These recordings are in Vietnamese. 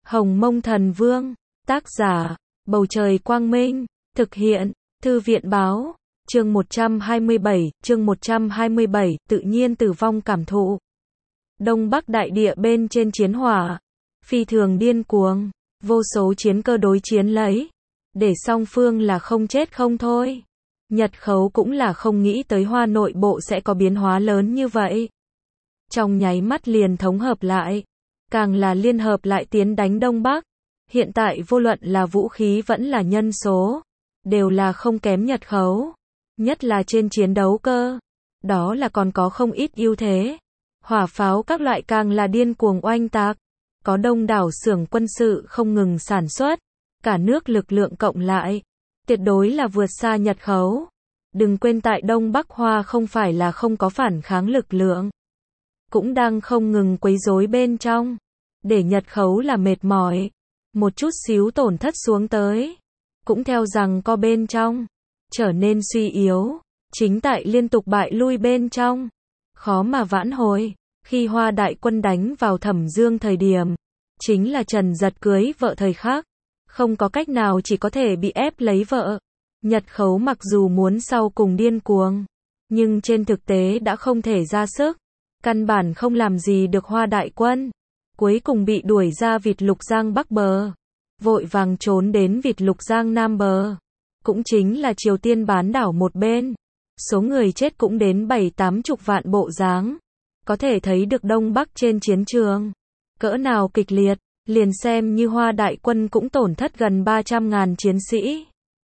Hồng Mông Thần Vương, tác giả, Bầu Trời Quang Minh, thực hiện, Thư viện Báo, chương 127, tự nhiên tử vong cảm thụ. Đông Bắc đại địa bên trên chiến hỏa, phi thường điên cuồng, vô số chiến cơ đối chiến lấy, để song phương là không chết không thôi. Nhật Khấu cũng là không nghĩ tới Hoa nội bộ sẽ có biến hóa lớn như vậy. Trong nháy mắt liền thống hợp lại, càng là liên hợp lại tiến đánh Đông Bắc. Hiện tại vô luận là vũ khí vẫn là nhân số, đều là không kém Nhật Khấu. Nhất là trên chiến đấu cơ, đó là còn có không ít ưu thế. Hỏa pháo các loại càng là điên cuồng oanh tạc, có đông đảo xưởng quân sự không ngừng sản xuất, cả nước lực lượng cộng lại, tuyệt đối là vượt xa Nhật Khấu. Đừng quên tại Đông Bắc Hoa không phải là không có phản kháng lực lượng, cũng đang không ngừng quấy rối bên trong, để Nhật Khấu là mệt mỏi, một chút xíu tổn thất xuống tới, cũng theo rằng co bên trong, trở nên suy yếu, chính tại liên tục bại lui bên trong, khó mà vãn hồi. Khi Hoa đại quân đánh vào Thẩm Dương thời điểm, chính là Trần Dật cưới vợ thời khắc, không có cách nào chỉ có thể bị ép lấy vợ. Nhật Khấu mặc dù muốn sau cùng điên cuồng, nhưng trên thực tế đã không thể ra sức, căn bản không làm gì được Hoa đại quân, cuối cùng bị đuổi ra Vịt Lục Giang Bắc bờ, vội vàng trốn đến Vịt Lục Giang Nam bờ, cũng chính là Triều Tiên bán đảo một bên, số người chết cũng đến 7-80 vạn bộ dáng, có thể thấy được Đông Bắc trên chiến trường, cỡ nào kịch liệt, liền xem như Hoa đại quân cũng tổn thất gần 300.000 chiến sĩ.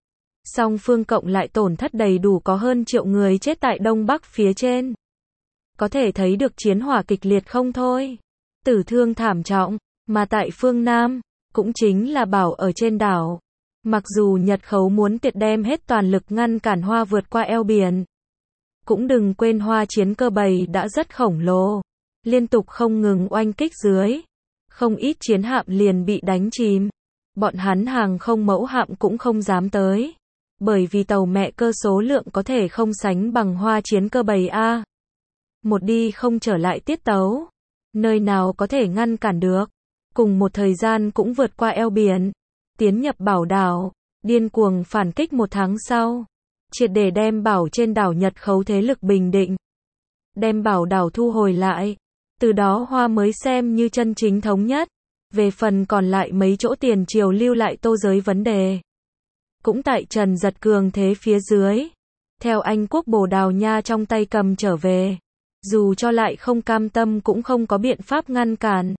Song phương cộng lại tổn thất đầy đủ có hơn triệu người chết tại Đông Bắc phía trên. Có thể thấy được chiến hỏa kịch liệt không thôi. Tử thương thảm trọng, mà tại phương Nam, cũng chính là Bảo ở trên đảo. Mặc dù Nhật Khấu muốn tuyệt đem hết toàn lực ngăn cản Hoa vượt qua eo biển. Cũng đừng quên Hoa chiến cơ bầy đã rất khổng lồ. Liên tục không ngừng oanh kích dưới. Không ít chiến hạm liền bị đánh chìm. Bọn hắn hàng không mẫu hạm cũng không dám tới. Bởi vì tàu mẹ cơ số lượng có thể không sánh bằng Hoa chiến cơ bầy A. Một đi không trở lại tiết tấu. Nơi nào có thể ngăn cản được. Cùng một thời gian cũng vượt qua eo biển. Tiến nhập Bảo đảo. Điên cuồng phản kích một tháng sau. Triệt để đem Bảo trên đảo Nhật Khấu thế lực bình định. Đem Bảo đảo thu hồi lại. Từ đó Hoa mới xem như chân chính thống nhất. Về phần còn lại mấy chỗ tiền triều lưu lại tô giới vấn đề. Cũng tại Trần Dật cường thế phía dưới. Theo Anh quốc Bồ Đào Nha trong tay cầm trở về. Dù cho lại không cam tâm cũng không có biện pháp ngăn cản.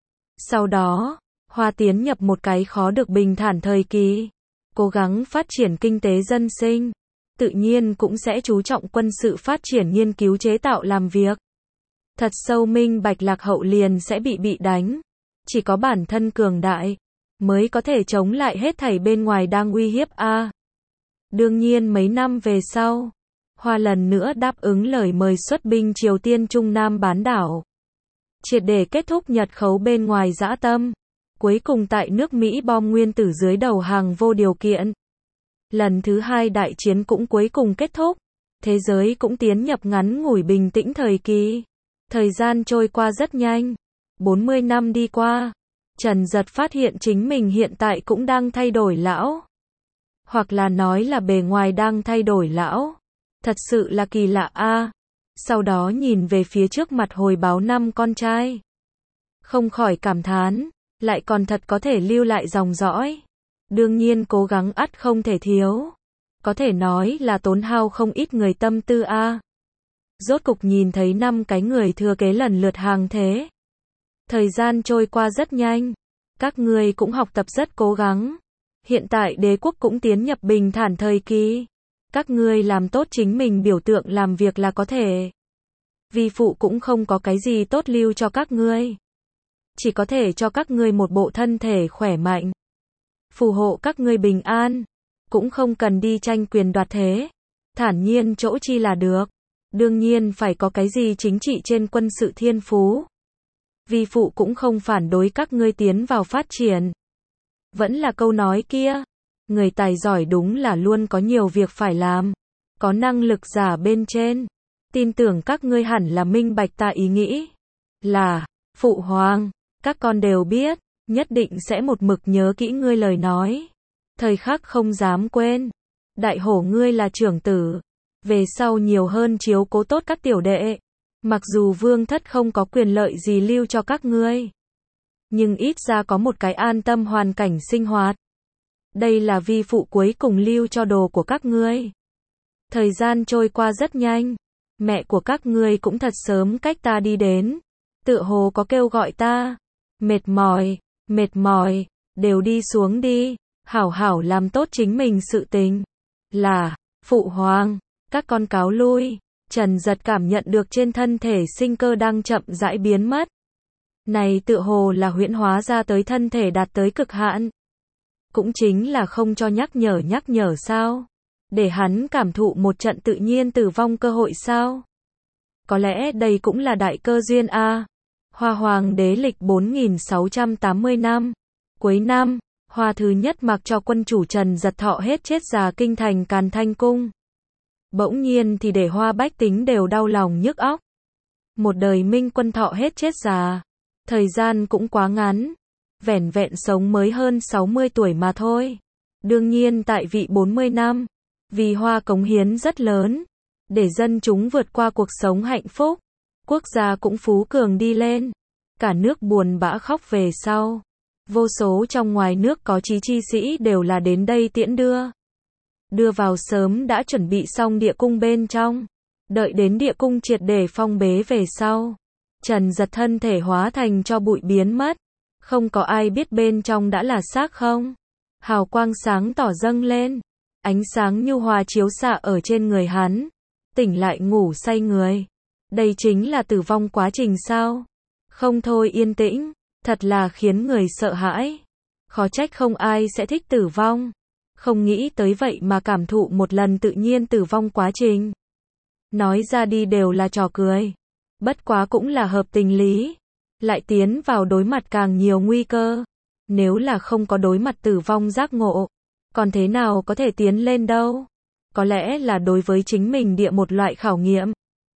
Sau đó, Hoa tiến nhập một cái khó được bình thản thời kỳ. Cố gắng phát triển kinh tế dân sinh. Tự nhiên cũng sẽ chú trọng quân sự phát triển nghiên cứu chế tạo làm việc. Thật sâu minh bạch lạc hậu liền sẽ bị đánh. Chỉ có bản thân cường đại mới có thể chống lại hết thảy bên ngoài đang uy hiếp a. Đương nhiên mấy năm về sau, Hoa lần nữa đáp ứng lời mời xuất binh Triều Tiên Trung Nam bán đảo. Triệt để kết thúc Nhật Khấu bên ngoài dã tâm. Cuối cùng tại nước Mỹ bom nguyên tử dưới đầu hàng vô điều kiện. Lần thứ hai đại chiến cũng cuối cùng kết thúc. Thế giới cũng tiến nhập ngắn ngủi bình tĩnh thời kỳ. Thời gian trôi qua rất nhanh. 40 năm đi qua. Trần Dật phát hiện chính mình hiện tại cũng đang thay đổi lão. Hoặc là nói là bề ngoài đang thay đổi lão. Thật sự là kỳ lạ a. Sau đó nhìn về phía trước mặt hồi báo năm con trai. Không khỏi cảm thán, lại còn thật có thể lưu lại dòng dõi. Đương nhiên cố gắng ắt không thể thiếu. Có thể nói là tốn hao không ít người tâm tư a. Rốt cục nhìn thấy 5 cái người thừa kế lần lượt hàng thế. Thời gian trôi qua rất nhanh. Các ngươi cũng học tập rất cố gắng. Hiện tại đế quốc cũng tiến nhập bình thản thời kỳ. Các ngươi làm tốt chính mình biểu tượng làm việc là có thể. Vi phụ cũng không có cái gì tốt lưu cho các ngươi. Chỉ có thể cho các ngươi một bộ thân thể khỏe mạnh. Phù hộ các ngươi bình an. Cũng không cần đi tranh quyền đoạt thế. Thản nhiên chỗ chi là được. Đương nhiên phải có cái gì chính trị trên quân sự thiên phú. Vi phụ cũng không phản đối các ngươi tiến vào phát triển. Vẫn là câu nói kia. Người tài giỏi đúng là luôn có nhiều việc phải làm. Có năng lực giả bên trên. Tin tưởng các ngươi hẳn là minh bạch ta ý nghĩ. Là, phụ hoàng, các con đều biết. nhất định sẽ một mực nhớ kỹ ngươi lời nói. Thời khắc không dám quên. Đại hổ ngươi là trưởng tử. Về sau nhiều hơn chiếu cố tốt các tiểu đệ. Mặc dù vương thất không có quyền lợi gì lưu cho các ngươi. Nhưng ít ra có một cái an tâm hoàn cảnh sinh hoạt. Đây là vi phụ cuối cùng lưu cho đồ của các ngươi. Thời gian trôi qua rất nhanh. Mẹ của các ngươi cũng thật sớm cách ta đi đến. Tựa hồ có kêu gọi ta. Mệt mỏi, đều đi xuống đi. Hảo hảo làm tốt chính mình sự tình. Là, phụ hoàng, các con cáo lui. Trần Giật cảm nhận được trên thân thể sinh cơ đang chậm rãi biến mất. Này tựa hồ là huyễn hóa ra tới thân thể đạt tới cực hạn. Cũng chính là không cho nhắc nhở sao? Để hắn cảm thụ một trận tự nhiên tử vong cơ hội sao? Có lẽ đây cũng là đại cơ duyên a. Hoa Hoàng đế lịch 4680 năm. Cuối năm, Hoa thứ nhất mặc cho quân chủ Trần Giật thọ hết chết già kinh thành Càn Thanh Cung. Bỗng nhiên thì để Hoa bách tính đều đau lòng nhức óc. Một đời minh quân thọ hết chết già. Thời gian cũng quá ngắn. Vẻn vẹn sống mới hơn 60 tuổi mà thôi. Đương nhiên tại vị 40 năm. Vì Hoa cống hiến rất lớn. Để dân chúng vượt qua cuộc sống hạnh phúc. Quốc gia cũng phú cường đi lên. Cả nước buồn bã khóc về sau. Vô số trong ngoài nước có chí chi sĩ đều là đến đây tiễn đưa. Đưa vào sớm đã chuẩn bị xong địa cung bên trong. Đợi đến địa cung triệt để phong bế về sau. Trần Giật thân thể hóa thành cho bụi biến mất. Không có ai biết bên trong đã là xác không. Hào quang sáng tỏ dâng lên. Ánh sáng nhu hòa chiếu xạ ở trên người hắn. Tỉnh lại ngủ say người. Đây chính là tử vong quá trình sao? Không thôi yên tĩnh. Thật là khiến người sợ hãi. Khó trách không ai sẽ thích tử vong. Không nghĩ tới vậy mà cảm thụ một lần tự nhiên tử vong quá trình. Nói ra đi đều là trò cười. Bất quá cũng là hợp tình lý. Lại tiến vào đối mặt càng nhiều nguy cơ. Nếu là không có đối mặt tử vong giác ngộ. Còn thế nào có thể tiến lên đâu. Có lẽ là đối với chính mình địa một loại khảo nghiệm.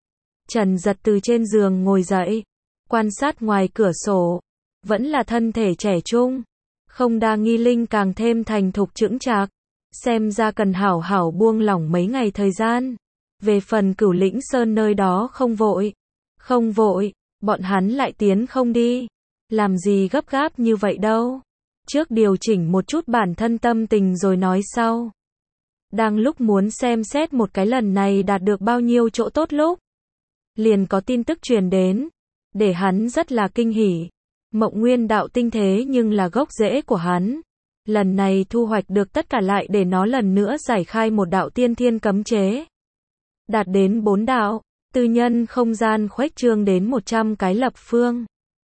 Trần Giật từ trên giường ngồi dậy. Quan sát ngoài cửa sổ. Vẫn là thân thể trẻ trung. Không đa nghi linh càng thêm thành thục chững chạc. Xem ra cần hảo hảo buông lỏng mấy ngày thời gian. Về phần Cửu Lĩnh Sơn nơi đó không vội. Không vội, bọn hắn lại tiến không đi. Làm gì gấp gáp như vậy đâu. Trước điều chỉnh một chút bản thân tâm tình rồi nói sau. Đang lúc muốn xem xét một cái lần này đạt được bao nhiêu chỗ tốt lúc. Liền có tin tức truyền đến. Để hắn rất là kinh hỉ. Mộng Nguyên đạo tinh thế nhưng là gốc rễ của hắn. Lần này thu hoạch được tất cả lại để nó lần nữa giải khai một đạo tiên thiên cấm chế. Đạt đến 4 đạo. Tư nhân không gian khuếch trương đến 100 cái lập phương.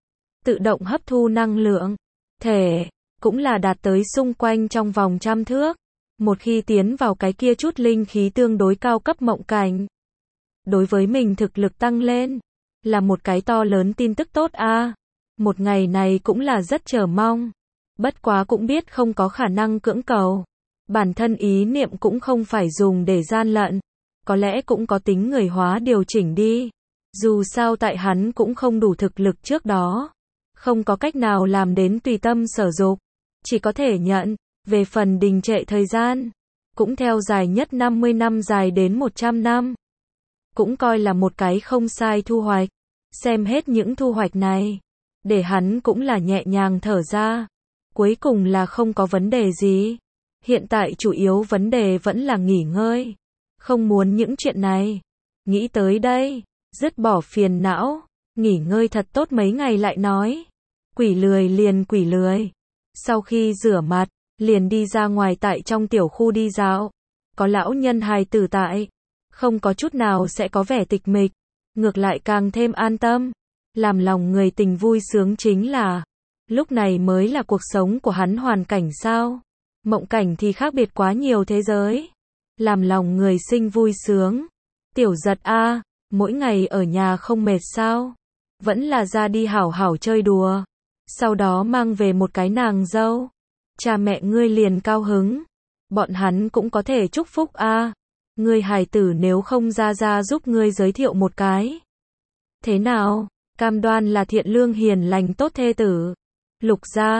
Tự động hấp thu năng lượng. Thể. Cũng là đạt tới xung quanh trong vòng 100 thước. Một khi tiến vào cái kia chút linh khí tương đối cao cấp mộng cảnh. Đối với mình thực lực tăng lên. Là một cái to lớn tin tức tốt a. Một ngày này cũng là rất chờ mong. Bất quá cũng biết không có khả năng cưỡng cầu. Bản thân ý niệm cũng không phải dùng để gian lận. Có lẽ cũng có tính người hóa điều chỉnh đi. Dù sao tại hắn cũng không đủ thực lực trước đó. Không có cách nào làm đến tùy tâm sở dục. Chỉ có thể nhận. Về phần đình trệ thời gian. Cũng theo dài nhất 50 năm dài đến 100 năm. Cũng coi là một cái không sai thu hoạch. Xem hết những thu hoạch này. Để hắn cũng là nhẹ nhàng thở ra. Cuối cùng là không có vấn đề gì. Hiện tại chủ yếu vấn đề vẫn là nghỉ ngơi. Không muốn những chuyện này. Nghĩ tới đây. Dứt bỏ phiền não. Nghỉ ngơi thật tốt mấy ngày lại nói. Quỷ lười liền quỷ lười. Sau khi rửa mặt. Liền đi ra ngoài tại trong tiểu khu đi dạo. Có lão nhân hài tử tại. Không có chút nào sẽ có vẻ tịch mịch. Ngược lại càng thêm an tâm. Làm lòng người tình vui sướng chính là. Lúc này mới là cuộc sống của hắn hoàn cảnh sao. Mộng cảnh thì khác biệt quá nhiều thế giới. Làm lòng người sinh vui sướng. Tiểu Giật a, mỗi ngày ở nhà không mệt sao. Vẫn là ra đi hảo hảo chơi đùa. Sau đó mang về một cái nàng dâu. Cha mẹ ngươi liền cao hứng. Bọn hắn cũng có thể chúc phúc a. Ngươi hài tử nếu không ra giúp ngươi giới thiệu một cái. Thế nào? Cam đoan là thiện lương hiền lành tốt thê tử. Lục gia,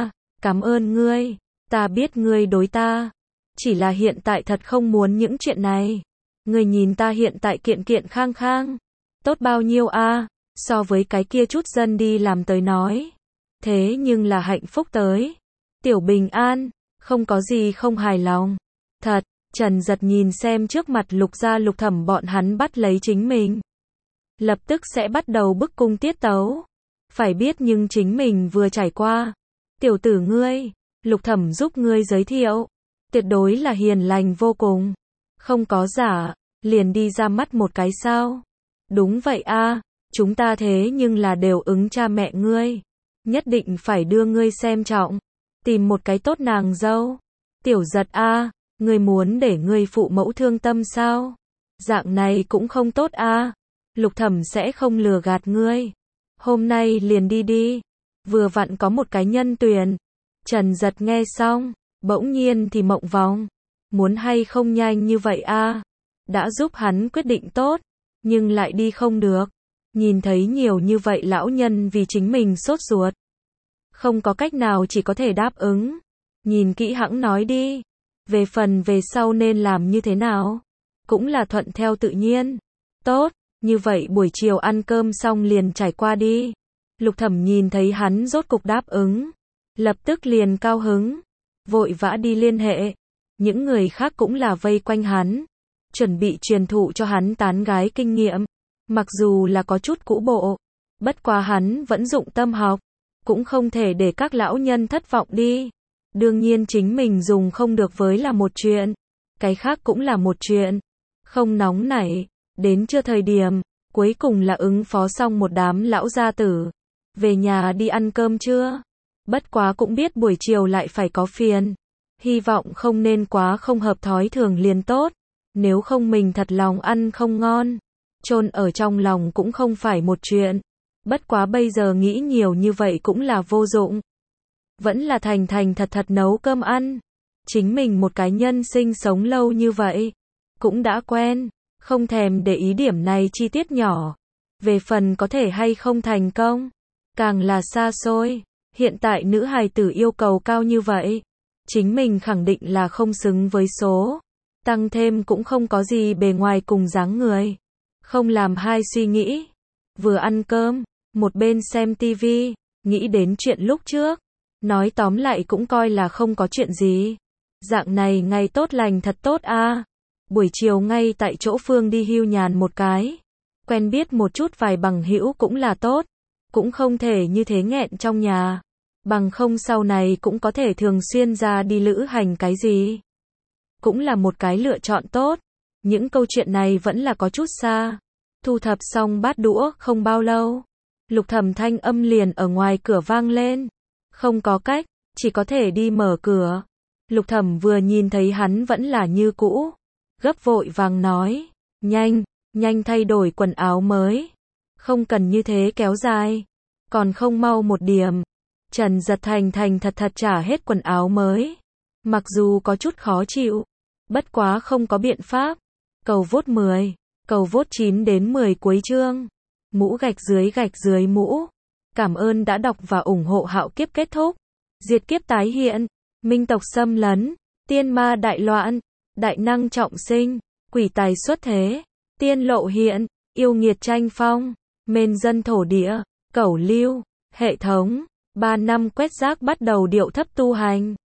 Cảm ơn ngươi, ta biết ngươi đối ta. Chỉ là hiện tại thật không muốn những chuyện này. Ngươi nhìn ta hiện tại kiện kiện khang khang. Tốt bao nhiêu a, so với cái kia chút dân đi làm tới nói. Thế nhưng là hạnh phúc tới. Tiểu bình an, không có gì không hài lòng. Thật, Trần Giật nhìn xem trước mặt Lục gia Lục Thẩm bọn hắn bắt lấy chính mình. Lập tức sẽ bắt đầu bức cung tiết tấu. Phải biết nhưng chính mình vừa trải qua. Tiểu tử ngươi, Lục Thẩm giúp ngươi giới thiệu. Tuyệt đối là hiền lành vô cùng. Không có giả, liền đi ra mắt một cái sao. Đúng vậy a, chúng ta thế nhưng là đều ứng cha mẹ ngươi. Nhất định phải đưa ngươi xem trọng. Tìm một cái tốt nàng dâu. Tiểu Giật a, ngươi muốn để ngươi phụ mẫu thương tâm sao? Dạng này cũng không tốt a. Lục Thẩm sẽ không lừa gạt ngươi. Hôm nay liền đi đi. Vừa vặn có một cái nhân tuyển. Trần Giật nghe xong, bỗng nhiên thì mộng vòng. Muốn hay không nhanh như vậy a? Đã giúp hắn quyết định tốt, nhưng lại đi không được. Nhìn thấy nhiều như vậy lão nhân vì chính mình sốt ruột. Không có cách nào chỉ có thể đáp ứng. Nhìn kỹ hẵng nói đi. Về phần về sau nên làm như thế nào? Cũng là thuận theo tự nhiên. Tốt, như vậy buổi chiều ăn cơm xong liền trải qua đi. Lục Thẩm nhìn thấy hắn rốt cục đáp ứng. Lập tức liền cao hứng. Vội vã đi liên hệ. Những người khác cũng là vây quanh hắn. Chuẩn bị truyền thụ cho hắn tán gái kinh nghiệm. Mặc dù là có chút cũ bộ. Bất quá hắn vẫn dụng tâm học. Cũng không thể để các lão nhân thất vọng đi. Đương nhiên chính mình dùng không được với là một chuyện. Cái khác cũng là một chuyện. Không nóng nảy. Đến chưa thời điểm. Cuối cùng là ứng phó xong một đám lão gia tử. Về nhà đi ăn cơm chưa? Bất quá cũng biết buổi chiều lại phải có phiền. Hy vọng không nên quá không hợp thói thường liền tốt. Nếu không mình thật lòng ăn không ngon. Chôn ở trong lòng cũng không phải một chuyện. Bất quá bây giờ nghĩ nhiều như vậy cũng là vô dụng. Vẫn là thành thành thật thật nấu cơm ăn. Chính mình một cái nhân sinh sống lâu như vậy. Cũng đã quen. Không thèm để ý điểm này chi tiết nhỏ. Về phần có thể hay không thành công. Càng là xa xôi. Hiện tại nữ hài tử yêu cầu cao như vậy. Chính mình khẳng định là không xứng với số. Tăng thêm cũng không có gì bề ngoài cùng dáng người. Không làm hai suy nghĩ. Vừa ăn cơm, một bên xem tivi, nghĩ đến chuyện lúc trước. Nói tóm lại cũng coi là không có chuyện gì. Dạng này ngày tốt lành thật tốt a. Buổi chiều ngay tại chỗ Phương đi hưu nhàn một cái. Quen biết một chút vài bằng hữu cũng là tốt. Cũng không thể như thế nghẹn trong nhà. Bằng không sau này cũng có thể thường xuyên ra đi lữ hành cái gì. Cũng là một cái lựa chọn tốt. Những câu chuyện này vẫn là có chút xa. Thu thập xong bát đũa không bao lâu. Lục Thẩm thanh âm liền ở ngoài cửa vang lên. Không có cách, chỉ có thể đi mở cửa. Lục Thẩm vừa nhìn thấy hắn vẫn là như cũ. Gấp vội vàng nói. Nhanh, nhanh thay đổi quần áo mới. Không cần như thế kéo dài. Còn không mau một điểm. Trần Giật thành thành thật thật trả hết quần áo mới. Mặc dù có chút khó chịu. Bất quá không có biện pháp. Cầu vốt 10. Cầu vốt 9 đến 10 cuối chương. Mũ gạch dưới mũ. Cảm ơn đã đọc và ủng hộ Hạo Kiếp kết thúc. Diệt kiếp tái hiện. Minh tộc xâm lấn. Tiên ma đại loạn. Đại năng trọng sinh. Quỷ tài xuất thế. Tiên lộ hiện. Yêu nghiệt tranh phong. Mên dân thổ địa. Cẩu lưu. Hệ thống. 3 năm quét rác bắt đầu điệu thấp tu hành.